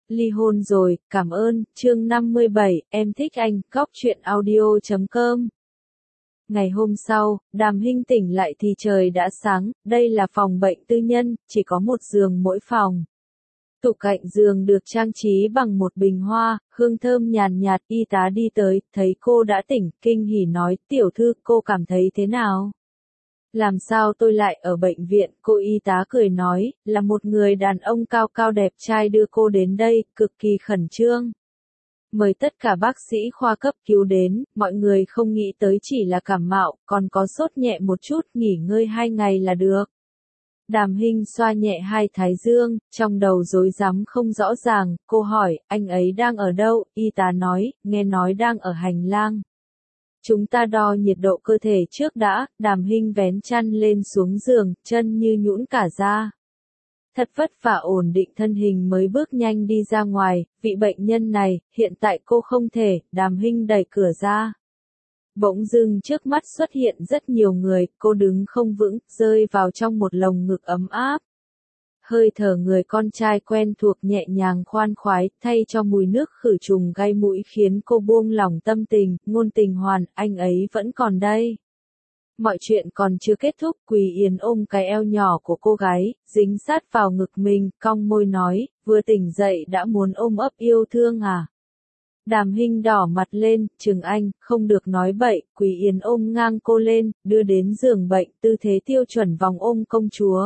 Ly hôn rồi, cảm ơn, chương 57, em thích anh, góc truyện audio.com. Ngày hôm sau, Đàm Hinh tỉnh lại thì trời đã sáng, đây là phòng bệnh tư nhân, chỉ có một giường mỗi phòng. Tủ cạnh giường được trang trí bằng một bình hoa, hương thơm nhàn nhạt, y tá đi tới, thấy cô đã tỉnh, kinh hỉ nói, tiểu thư, cô cảm thấy thế nào? Làm sao tôi lại ở bệnh viện, cô y tá cười nói, là một người đàn ông cao cao đẹp trai đưa cô đến đây, cực kỳ khẩn trương. Mời tất cả bác sĩ khoa cấp cứu đến, mọi người không nghĩ tới chỉ là cảm mạo, còn có sốt nhẹ một chút, nghỉ ngơi 2 ngày là được. Đàm Hinh xoa nhẹ hai thái dương, trong đầu rối rắm không rõ ràng, cô hỏi, anh ấy đang ở đâu, y tá nói, nghe nói đang ở hành lang. Chúng ta đo nhiệt độ cơ thể trước đã, Đàm Hinh vén chăn lên xuống giường, chân như nhũn cả ra. Thật vất vả ổn định thân hình mới bước nhanh đi ra ngoài, vị bệnh nhân này, hiện tại cô không thể, Đàm Hinh đẩy cửa ra. Bỗng dưng trước mắt xuất hiện rất nhiều người, cô đứng không vững, rơi vào trong một lồng ngực ấm áp. Hơi thở người con trai quen thuộc nhẹ nhàng khoan khoái, thay cho mùi nước khử trùng gai mũi khiến cô buông lỏng tâm tình, ngôn tình hoàn, anh ấy vẫn còn đây. Mọi chuyện còn chưa kết thúc, Quỳ Yến ôm cái eo nhỏ của cô gái, dính sát vào ngực mình, cong môi nói, vừa tỉnh dậy đã muốn ôm ấp yêu thương à? Đàm Hinh đỏ mặt lên, chừng anh, không được nói bậy, Quỳ Yến ôm ngang cô lên, đưa đến giường bệnh, tư thế tiêu chuẩn vòng ôm công chúa.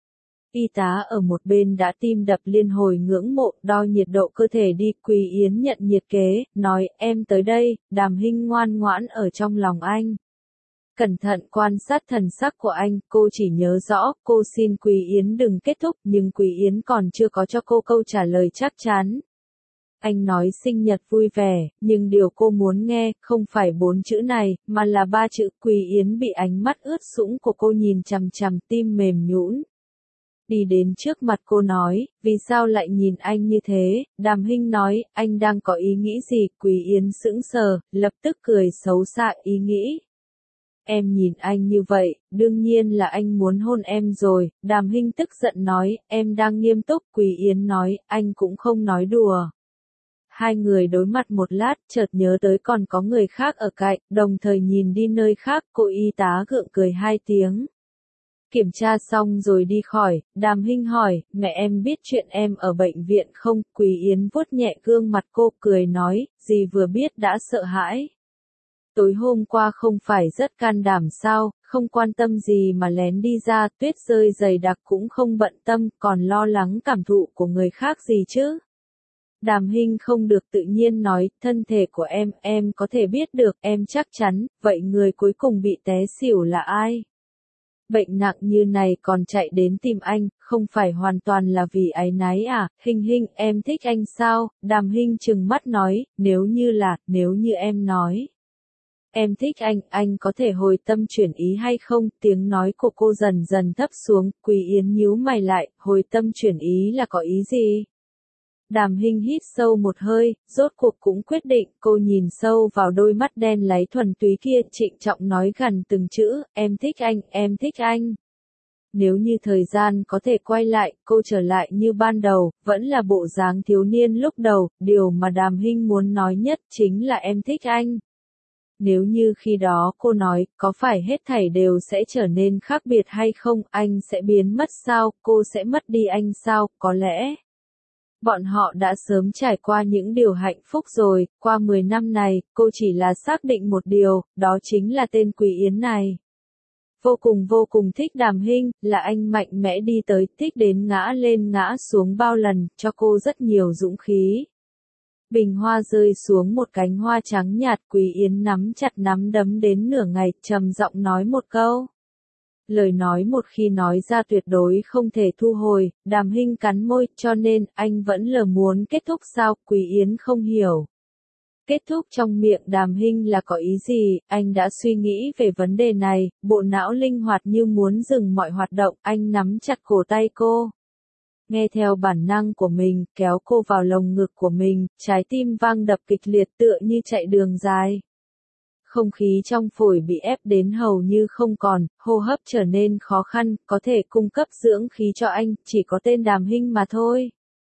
Y tá ở một bên đã tim đập liên hồi ngưỡng mộ, đo nhiệt độ cơ thể đi, Quỳ Yến nhận nhiệt kế, nói, em tới đây, Đàm Hinh ngoan ngoãn ở trong lòng anh. Cẩn thận quan sát thần sắc của anh, cô chỉ nhớ rõ, cô xin Quỳ Yến đừng kết thúc, nhưng Quỳ Yến còn chưa có cho cô câu trả lời chắc chắn. Anh nói sinh nhật vui vẻ, nhưng điều cô muốn nghe, không phải 4 chữ này, mà là 3 chữ. Quỳ Yến bị ánh mắt ướt sũng của cô nhìn chằm chằm, tim mềm nhũn. Đi đến trước mặt cô nói, vì sao lại nhìn anh như thế? Đàm Hinh nói, anh đang có ý nghĩ gì? Quỳ Yến sững sờ, lập tức cười xấu xa, ý nghĩ. Em nhìn anh như vậy, đương nhiên là anh muốn hôn em rồi, Đàm Hinh tức giận nói, em đang nghiêm túc, Quỳ Yến nói, anh cũng không nói đùa. Hai người đối mặt một lát, chợt nhớ tới còn có người khác ở cạnh, đồng thời nhìn đi nơi khác, cô y tá gượng cười 2 tiếng. Kiểm tra xong rồi đi khỏi, Đàm Hinh hỏi, mẹ em biết chuyện em ở bệnh viện không? Quỳ Yến vuốt nhẹ gương mặt cô, cười nói, gì vừa biết đã sợ hãi. Tối hôm qua không phải rất can đảm sao, không quan tâm gì mà lén đi ra, tuyết rơi dày đặc cũng không bận tâm, còn lo lắng cảm thụ của người khác gì chứ? Đàm Hinh không được tự nhiên nói, thân thể của em có thể biết được, em chắc chắn, vậy người cuối cùng bị té xỉu là ai? Bệnh nặng như này còn chạy đến tìm anh, không phải hoàn toàn là vì áy náy à? Hinh, em thích anh sao? Đàm Hinh trừng mắt nói, nếu như em nói. Em thích anh có thể hồi tâm chuyển ý hay không? Tiếng nói của cô dần dần thấp xuống, Quỳ Yến nhíu mày lại, hồi tâm chuyển ý là có ý gì? Đàm Hinh hít sâu một hơi, rốt cuộc cũng quyết định, cô nhìn sâu vào đôi mắt đen láy thuần túy kia, trịnh trọng nói gần từng chữ, em thích anh. Nếu như thời gian có thể quay lại, cô trở lại như ban đầu, vẫn là bộ dáng thiếu niên lúc đầu, điều mà Đàm Hinh muốn nói nhất chính là em thích anh. Nếu như khi đó cô nói, có phải hết thảy đều sẽ trở nên khác biệt hay không, anh sẽ biến mất sao, cô sẽ mất đi anh sao, có lẽ. Bọn họ đã sớm trải qua những điều hạnh phúc rồi, qua 10 năm này, cô chỉ là xác định một điều, đó chính là tên Quỳ Yến này. Vô cùng thích Đàm Hinh, là anh mạnh mẽ đi tới, thích đến ngã lên ngã xuống bao lần, cho cô rất nhiều dũng khí. Bình hoa rơi xuống một cánh hoa trắng nhạt, Quỳ Yến nắm chặt nắm đấm đến nửa ngày, trầm giọng nói một câu. Lời nói một khi nói ra tuyệt đối không thể thu hồi, Đàm Hinh cắn môi, cho nên, anh vẫn lờ muốn kết thúc sao, Quỳ Yến không hiểu. Kết thúc trong miệng Đàm Hinh là có ý gì, anh đã suy nghĩ về vấn đề này, bộ não linh hoạt như muốn dừng mọi hoạt động, anh nắm chặt cổ tay cô. Nghe theo bản năng của mình, kéo cô vào lồng ngực của mình, trái tim vang đập kịch liệt tựa như chạy đường dài. Không khí trong phổi bị ép đến hầu như không còn, hô hấp trở nên khó khăn, có thể cung cấp dưỡng khí cho anh, chỉ có tên Đàm Hinh mà thôi.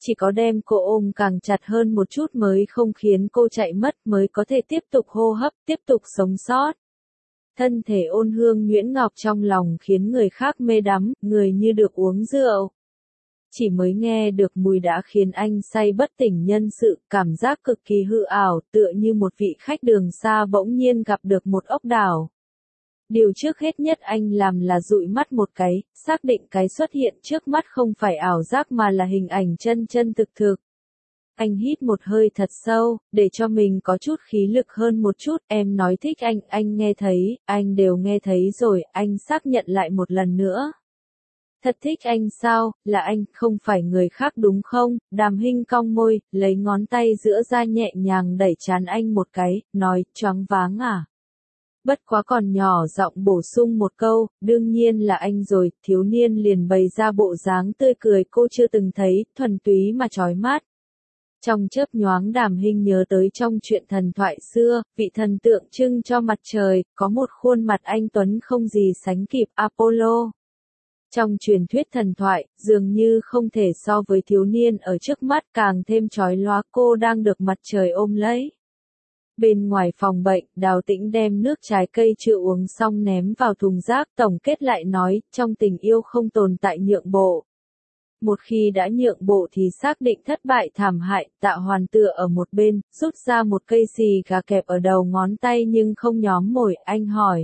chỉ có đem cô ôm càng chặt hơn một chút mới không khiến cô chạy mất, mới có thể tiếp tục hô hấp, tiếp tục sống sót. Thân thể ôn hương nhuyễn ngọc trong lòng khiến người khác mê đắm, người như được uống rượu. Chỉ mới nghe được mùi đã khiến anh say bất tỉnh nhân sự, cảm giác cực kỳ hư ảo, tựa như một vị khách đường xa bỗng nhiên gặp được một ốc đảo. Điều trước hết nhất anh làm là dụi mắt một cái, xác định cái xuất hiện trước mắt không phải ảo giác mà là hình ảnh chân chân thực thực. Anh hít một hơi thật sâu, để cho mình có chút khí lực hơn một chút, em nói thích anh nghe thấy, anh đều nghe thấy rồi, anh xác nhận lại một lần nữa. Thật thích anh sao, là anh, không phải người khác đúng không? Đàm Hinh cong môi, lấy ngón tay giữa ra nhẹ nhàng đẩy trán anh một cái, nói, choáng váng à? Bất quá còn nhỏ giọng bổ sung một câu, đương nhiên là anh rồi, thiếu niên liền bày ra bộ dáng tươi cười cô chưa từng thấy, thuần túy mà chói mắt. Trong chớp nhoáng Đàm Hinh nhớ tới trong chuyện thần thoại xưa, vị thần tượng trưng cho mặt trời, có một khuôn mặt anh tuấn không gì sánh kịp Apollo. Trong truyền thuyết thần thoại, dường như không thể so với thiếu niên ở trước mắt càng thêm chói lóa cô đang được mặt trời ôm lấy. Bên ngoài phòng bệnh, Đào Tĩnh đem nước trái cây chưa uống xong ném vào thùng rác tổng kết lại nói, trong tình yêu không tồn tại nhượng bộ. Một khi đã nhượng bộ thì xác định thất bại thảm hại, Tạ Hoàn tựa ở một bên, rút ra một cây xì gà kẹp ở đầu ngón tay nhưng không nhóm mồi, anh hỏi.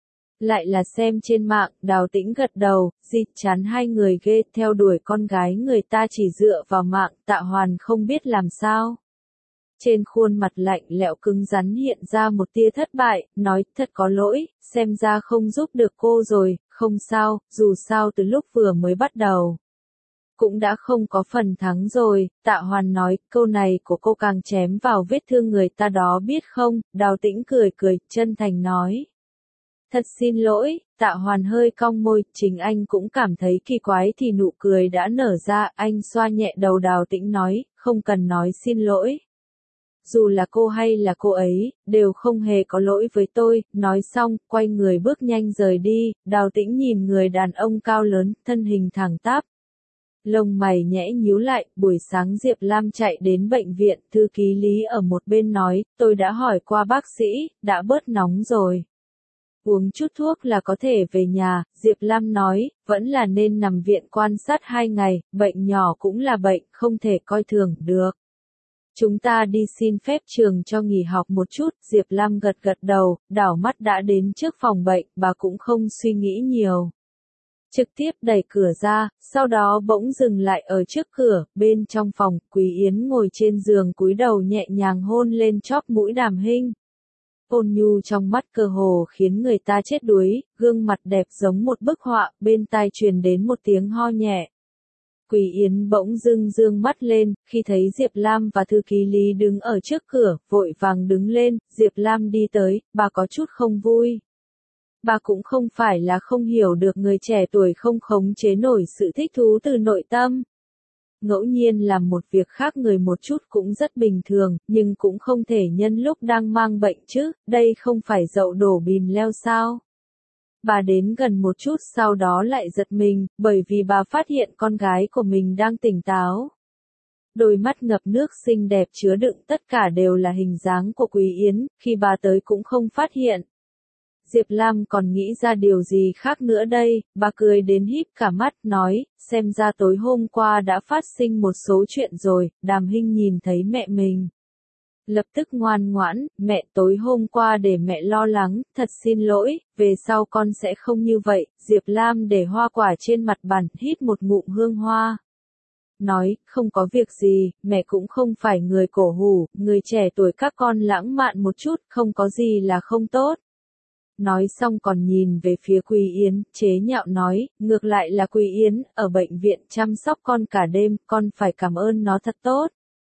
Lại là xem trên mạng, Đào Tĩnh gật đầu, chán hai người ghê, theo đuổi con gái người ta chỉ dựa vào mạng, Tạ Hoàn không biết làm sao. Trên khuôn mặt lạnh lẽo cứng rắn hiện ra một tia thất bại, nói, thật có lỗi, xem ra không giúp được cô rồi, không sao, dù sao từ lúc vừa mới bắt đầu. Cũng đã không có phần thắng rồi, Tạ Hoàn nói, câu này của cô càng chém vào vết thương người ta đó biết không, Đào Tĩnh cười cười, chân thành nói. Thật xin lỗi, Tạ Hoàn hơi cong môi, chính anh cũng cảm thấy kỳ quái thì nụ cười đã nở ra, anh xoa nhẹ đầu Đào Tĩnh nói, không cần nói xin lỗi. Dù là cô hay là cô ấy, đều không hề có lỗi với tôi, nói xong, quay người bước nhanh rời đi, Đào Tĩnh nhìn người đàn ông cao lớn, thân hình thẳng tắp. Lông mày nhẽ nhíu lại, buổi sáng Diệp Lam chạy đến bệnh viện, thư ký Lý ở một bên nói, tôi đã hỏi qua bác sĩ, đã bớt nóng rồi. Uống chút thuốc là có thể về nhà, Diệp Lam nói, vẫn là nên nằm viện quan sát 2 ngày, bệnh nhỏ cũng là bệnh, không thể coi thường được. Chúng ta đi xin phép trường cho nghỉ học một chút, Diệp Lam gật gật đầu, đảo mắt đã đến trước phòng bệnh, bà cũng không suy nghĩ nhiều. Trực tiếp đẩy cửa ra, sau đó bỗng dừng lại ở trước cửa, bên trong phòng, Quý Yến ngồi trên giường cúi đầu nhẹ nhàng hôn lên chóp mũi Đàm Hinh. Ôn nhu trong mắt cơ hồ khiến người ta chết đuối, gương mặt đẹp giống một bức họa, bên tai truyền đến một tiếng ho nhẹ. Quý Yến bỗng dưng dương mắt lên, khi thấy Diệp Lam và thư ký Lý đứng ở trước cửa, vội vàng đứng lên, Diệp Lam đi tới, bà có chút không vui. Bà cũng không phải là không hiểu được người trẻ tuổi không khống chế nổi sự thích thú từ nội tâm. Ngẫu nhiên làm một việc khác người một chút cũng rất bình thường, nhưng cũng không thể nhân lúc đang mang bệnh chứ, đây không phải dậu đổ bìm leo sao. Bà đến gần một chút sau đó lại giật mình, bởi vì bà phát hiện con gái của mình đang tỉnh táo. Đôi mắt ngập nước xinh đẹp chứa đựng tất cả đều là hình dáng của Quý Yến, khi bà tới cũng không phát hiện. Diệp Lam còn nghĩ ra điều gì khác nữa đây, bà cười đến híp cả mắt, nói, xem ra tối hôm qua đã phát sinh một số chuyện rồi, Đàm Hinh nhìn thấy mẹ mình. Lập tức ngoan ngoãn, mẹ tối hôm qua để mẹ lo lắng, thật xin lỗi, về sau con sẽ không như vậy, Diệp Lam để hoa quả trên mặt bàn, hít một ngụm hương hoa. Nói, không có việc gì, mẹ cũng không phải người cổ hủ, người trẻ tuổi các con lãng mạn một chút, không có gì là không tốt. Nói xong còn nhìn về phía Quý Yến, chế nhạo nói, ngược lại là Quý Yến, ở bệnh viện chăm sóc con cả đêm, con phải cảm ơn nó thật tốt.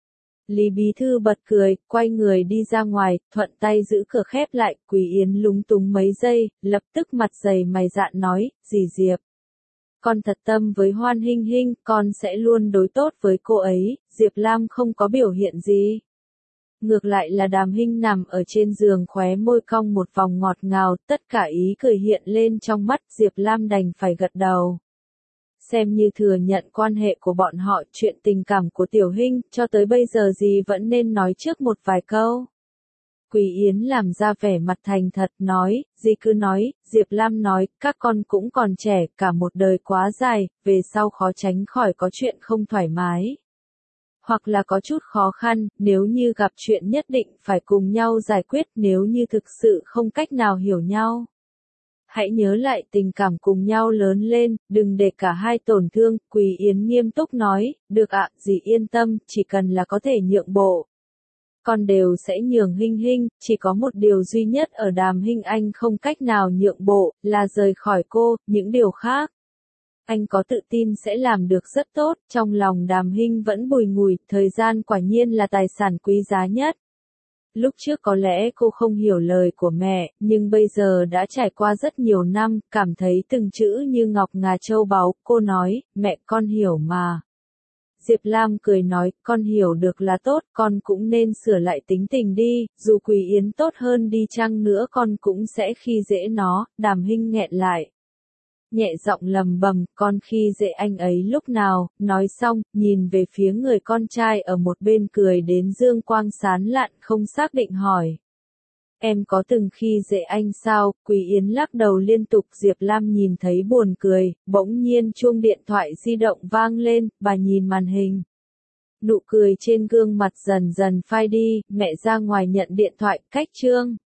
Lý Bí Thư bật cười, quay người đi ra ngoài, thuận tay giữ cửa khép lại, Quý Yến lúng túng mấy giây, lập tức mặt dày mày dạn nói, dì Diệp. Con thật tâm với Hoan Hinh Hinh, con sẽ luôn đối tốt với cô ấy, Diệp Lam không có biểu hiện gì. Ngược lại là Đàm Hinh nằm ở trên giường khóe môi cong một vòng ngọt ngào, tất cả ý cười hiện lên trong mắt, Diệp Lam đành phải gật đầu. xem như thừa nhận quan hệ của bọn họ. Chuyện tình cảm của Tiểu Hinh, cho tới bây giờ gì vẫn nên nói trước một vài câu. Quý Yến làm ra vẻ mặt thành thật nói, dì cứ nói, Diệp Lam nói, các con cũng còn trẻ, cả một đời quá dài, về sau khó tránh khỏi có chuyện không thoải mái. Hoặc là có chút khó khăn, nếu như gặp chuyện nhất định phải cùng nhau giải quyết, nếu như thực sự không cách nào hiểu nhau. Hãy nhớ lại tình cảm cùng nhau lớn lên, đừng để cả hai tổn thương. Quý Yến nghiêm túc nói, được ạ, dì yên tâm, chỉ cần là có thể nhượng bộ. Con đều sẽ nhường Hinh Hinh, chỉ có một điều duy nhất ở Đàm Hinh anh không cách nào nhượng bộ, là rời khỏi cô, những điều khác. Anh có tự tin sẽ làm được rất tốt, trong lòng Đàm Hinh vẫn bùi ngùi, thời gian quả nhiên là tài sản quý giá nhất. Lúc trước có lẽ cô không hiểu lời của mẹ, nhưng bây giờ đã trải qua rất nhiều năm, cảm thấy từng chữ như ngọc ngà châu báu, cô nói, mẹ con hiểu mà. Diệp Lam cười nói, con hiểu được là tốt, con cũng nên sửa lại tính tình đi, dù Quý Yến tốt hơn đi chăng nữa con cũng sẽ khi dễ nó. Đàm Hinh nghẹn lại. Nhẹ giọng lầm bầm, con khi dễ anh ấy lúc nào, nói xong, nhìn về phía người con trai ở một bên cười đến dương quang sán lạn, không xác định hỏi. Em có từng khi dễ anh sao? Quý Yến lắc đầu liên tục. Diệp Lam nhìn thấy buồn cười, bỗng nhiên chuông điện thoại di động vang lên, bà nhìn màn hình. Nụ cười trên gương mặt dần dần phai đi, mẹ ra ngoài nhận điện thoại, cách Trương.